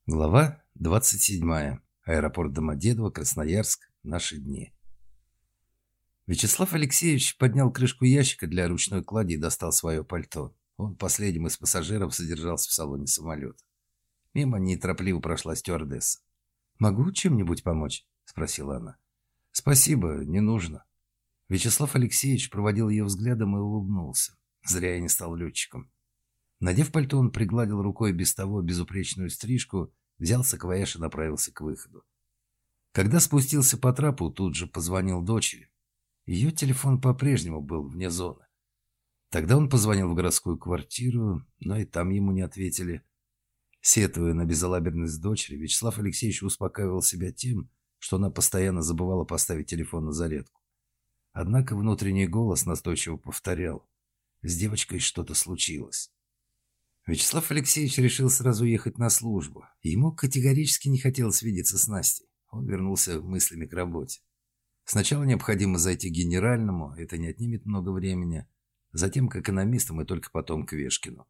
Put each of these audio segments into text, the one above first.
Глава 27. Аэропорт Домодедово, Красноярск. Наши дни. Вячеслав Алексеевич поднял крышку ящика для ручной клади и достал свое пальто. Он последним из пассажиров содержался в салоне самолета. Мимо неторопливо прошла стюардесса. «Могу чем-нибудь помочь?» – спросила она. «Спасибо, не нужно». Вячеслав Алексеевич проводил ее взглядом и улыбнулся. Зря я не стал летчиком. Надев пальто, он пригладил рукой без того безупречную стрижку, взял саквояж и направился к выходу. Когда спустился по трапу, тут же позвонил дочери. Ее телефон по-прежнему был вне зоны. Тогда он позвонил в городскую квартиру, но и там ему не ответили. Сетуя на безалаберность дочери, Вячеслав Алексеевич успокаивал себя тем, что она постоянно забывала поставить телефон на зарядку. Однако внутренний голос настойчиво повторял: «С девочкой что-то случилось». Вячеслав Алексеевич решил сразу ехать на службу. Ему категорически не хотелось видеться с Настей. Он вернулся мыслями к работе. Сначала необходимо зайти к генеральному, это не отнимет много времени. Затем к экономистам и только потом к Вешкину.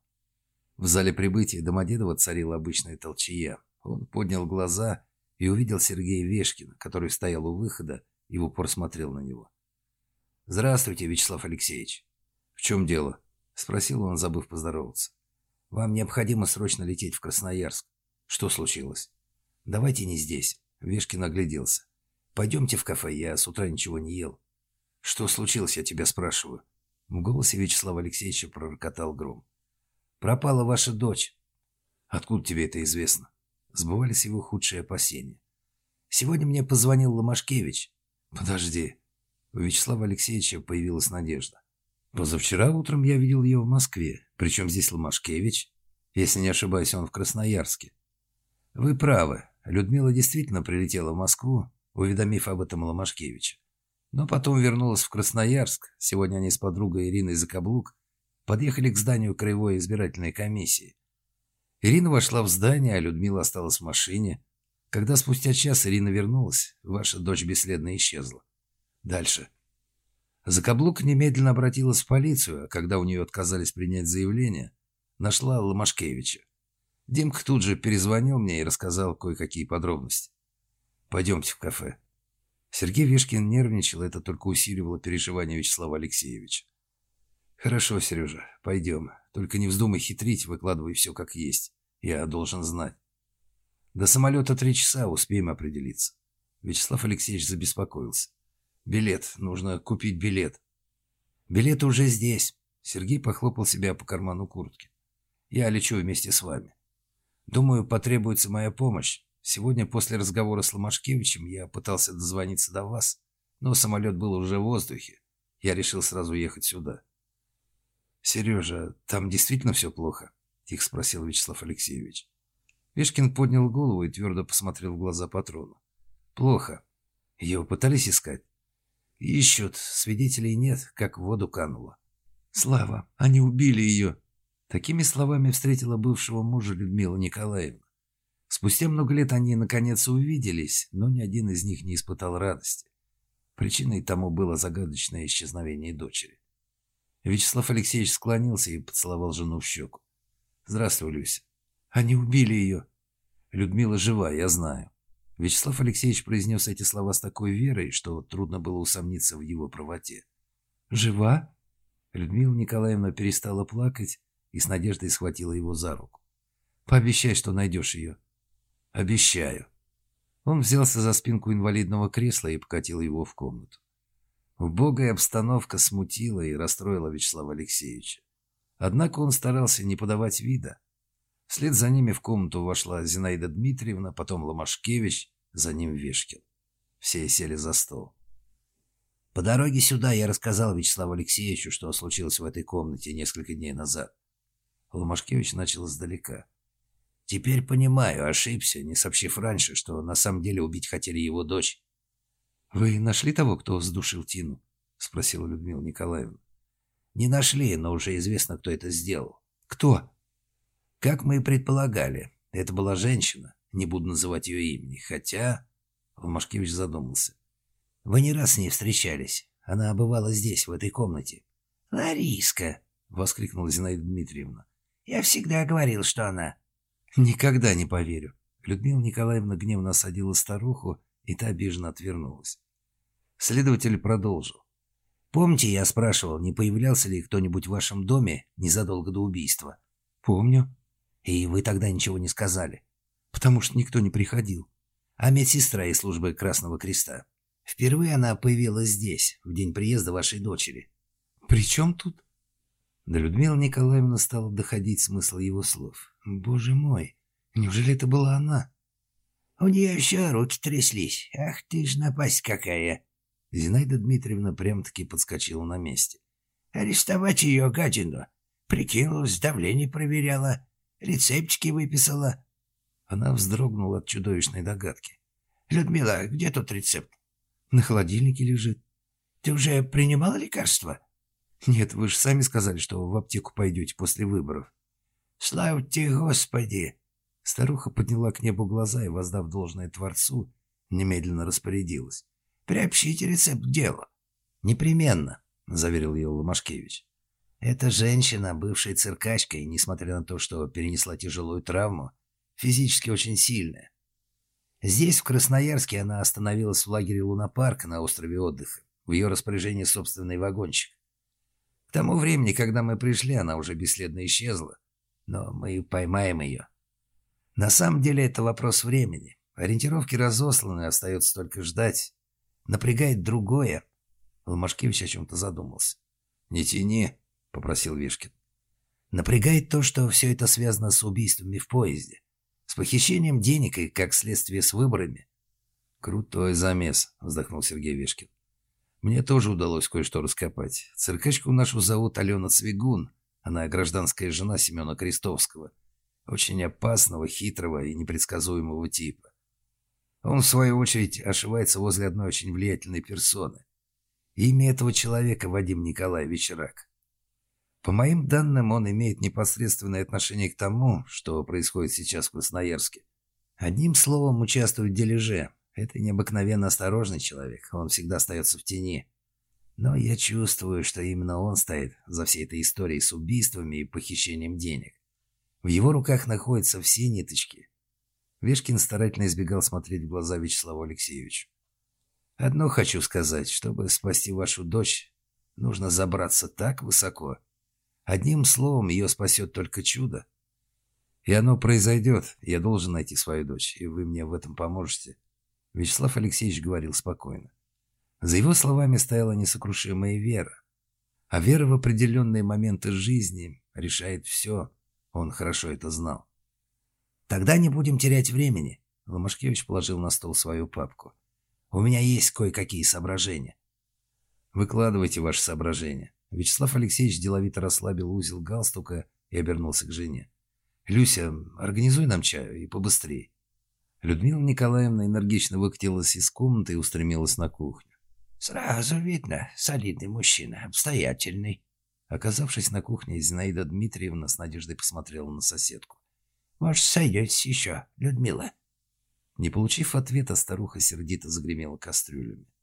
В зале прибытия Домодедово царила обычная толчая. Он поднял глаза и увидел Сергея Вешкина, который стоял у выхода и в упор смотрел на него. «Здравствуйте, Вячеслав Алексеевич». «В чем дело?» – спросил он, забыв поздороваться. «Вам необходимо срочно лететь в Красноярск». «Что случилось?» «Давайте не здесь». Вешкин огляделся. «Пойдемте в кафе, я с утра ничего не ел». «Что случилось, я тебя спрашиваю?» В голосе Вячеслава Алексеевича пророкотал гром. «Пропала ваша дочь». «Откуда тебе это известно?» Сбывались его худшие опасения. «Сегодня мне позвонил Ломашкевич». «Подожди». У Вячеслава Алексеевича появилась надежда. «Позавчера утром я видел ее в Москве. Причем здесь Ломашкевич? Если не ошибаюсь, он в Красноярске». «Вы правы. Людмила действительно прилетела в Москву, уведомив об этом Ломашкевича. Но потом вернулась в Красноярск. Сегодня они с подругой Ириной Закаблук подъехали к зданию краевой избирательной комиссии. Ирина вошла в здание, а Людмила осталась в машине. Когда спустя час Ирина вернулась, ваша дочь бесследно исчезла. Дальше». Закаблук немедленно обратилась в полицию, а когда у нее отказались принять заявление, нашла Ломашкевича. Димка тут же перезвонил мне и рассказал кое-какие подробности. «Пойдемте в кафе». Сергей Вешкин нервничал, это только усиливало переживания Вячеслава Алексеевича. «Хорошо, Сережа, пойдем. Только не вздумай хитрить, выкладывай все как есть. Я должен знать». «До самолета 3 часа, успеем определиться». Вячеслав Алексеевич забеспокоился. «Билет. Нужно купить билет». «Билеты уже здесь». Сергей похлопал себя по карману куртки. «Я лечу вместе с вами. Думаю, потребуется моя помощь. Сегодня после разговора с Ломашкевичем я пытался дозвониться до вас, но самолет был уже в воздухе. Я решил сразу ехать сюда». «Сережа, там действительно все плохо?» – тихо спросил Вячеслав Алексеевич. Вешкин поднял голову и твердо посмотрел в глаза патрону. «Плохо. Ее пытались искать?» «Ищут. Свидетелей нет, как в воду кануло». «Слава, они убили ее!» Такими словами встретила бывшего мужа Людмила Николаевна. Спустя много лет они наконец увиделись, но ни один из них не испытал радости. Причиной тому было загадочное исчезновение дочери. Вячеслав Алексеевич склонился и поцеловал жену в щеку. «Здравствуй, Люся». «Они убили ее». «Людмила жива, я знаю». Вячеслав Алексеевич произнес эти слова с такой верой, что трудно было усомниться в его правоте. «Жива?» Людмила Николаевна перестала плакать и с надеждой схватила его за руку. «Пообещай, что найдешь ее». «Обещаю». Он взялся за спинку инвалидного кресла и покатил его в комнату. Убогая обстановка смутила и расстроила Вячеслава Алексеевича. Однако он старался не подавать вида. Вслед за ними в комнату вошла Зинаида Дмитриевна, потом Ломашкевич, за ним Вешкин. Все сели за стол. «По дороге сюда я рассказал Вячеславу Алексеевичу, что случилось в этой комнате несколько дней назад». Ломашкевич начал издалека. «Теперь понимаю, ошибся, не сообщив раньше, что на самом деле убить хотели его дочь». «Вы нашли того, кто задушил Тину?» – спросила Людмила Николаевна. «Не нашли, но уже известно, кто это сделал». «Кто?» «Как мы и предполагали, это была женщина, не буду называть ее имени, хотя...» Ломашкевич задумался. «Вы не раз с ней встречались, она бывала здесь, в этой комнате». «Лариска!» — воскликнула Зинаида Дмитриевна. «Я всегда говорил, что она...» «Никогда не поверю». Людмила Николаевна гневно осадила старуху, и та обиженно отвернулась. Следователь продолжил. «Помните, я спрашивал, не появлялся ли кто-нибудь в вашем доме незадолго до убийства?» «Помню». «И вы тогда ничего не сказали?» «Потому что никто не приходил». «А медсестра из службы Красного Креста? Впервые она появилась здесь, в день приезда вашей дочери». «При чем тут?» До Людмилы Николаевны стало доходить смысл его слов. «Боже мой, неужели это была она?» «У нее еще руки тряслись. Ах ты ж напасть какая!» Зинаида Дмитриевна прям-таки подскочила на месте. «Арестовать ее, гадину! Прикинулась, давление проверяла, рецептики выписала». Она вздрогнула от чудовищной догадки. «Людмила, где тут рецепт?» «На холодильнике лежит». «Ты уже принимала лекарства?» «Нет, вы же сами сказали, что в аптеку пойдете после выборов». «Слава тебе, Господи!» Старуха подняла к небу глаза и, воздав должное Творцу, немедленно распорядилась. «Приобщите рецепт к делу». «Непременно», — заверил ее Ломашкевич. «Эта женщина, бывшая циркачка, и, несмотря на то, что перенесла тяжелую травму, физически очень сильная. Здесь, в Красноярске, она остановилась в лагере Лунапарк на острове отдыха. В ее распоряжении собственный вагончик. К тому времени, когда мы пришли, она уже бесследно исчезла. Но мы поймаем ее. На самом деле это вопрос времени. Ориентировки разосланы, остается только ждать. Напрягает другое». Ломашкевич о чем-то задумался. «Не тяни», — попросил Вишкин. «Напрягает то, что все это связано с убийствами в поезде. С похищением денег и, как следствие, с выборами». «Крутой замес», — вздохнул Сергей Вишкин. «Мне тоже удалось кое-что раскопать. Циркачку нашу зовут Алена Цвигун. Она гражданская жена Семена Крестовского. Очень опасного, хитрого и непредсказуемого типа. Он, в свою очередь, ошивается возле одной очень влиятельной персоны. Имя этого человека Вадим Николаевич Рак. По моим данным, он имеет непосредственное отношение к тому, что происходит сейчас в Красноярске. Одним словом, участвует в дележе. Это необыкновенно осторожный человек, он всегда остается в тени. Но я чувствую, что именно он стоит за всей этой историей с убийствами и похищением денег. В его руках находятся все ниточки». Вешкин старательно избегал смотреть в глаза Вячеславу Алексеевичу. «Одно хочу сказать, чтобы спасти вашу дочь, нужно забраться так высоко. Одним словом, ее спасет только чудо. И оно произойдет, я должен найти свою дочь, и вы мне в этом поможете». Вячеслав Алексеевич говорил спокойно. За его словами стояла несокрушимая вера. А вера в определенные моменты жизни решает все. Он хорошо это знал. «Тогда не будем терять времени», — Ломашкевич положил на стол свою папку. «У меня есть кое-какие соображения». «Выкладывайте ваши соображения». Вячеслав Алексеевич деловито расслабил узел галстука и обернулся к жене. «Люся, организуй нам чаю и побыстрее». Людмила Николаевна энергично выкатилась из комнаты и устремилась на кухню. «Сразу видно, солидный мужчина, обстоятельный». Оказавшись на кухне, Зинаида Дмитриевна с надеждой посмотрела на соседку. «Может, сойдетесь еще, Людмила?» Не получив ответа, старуха сердито загремела кастрюлями.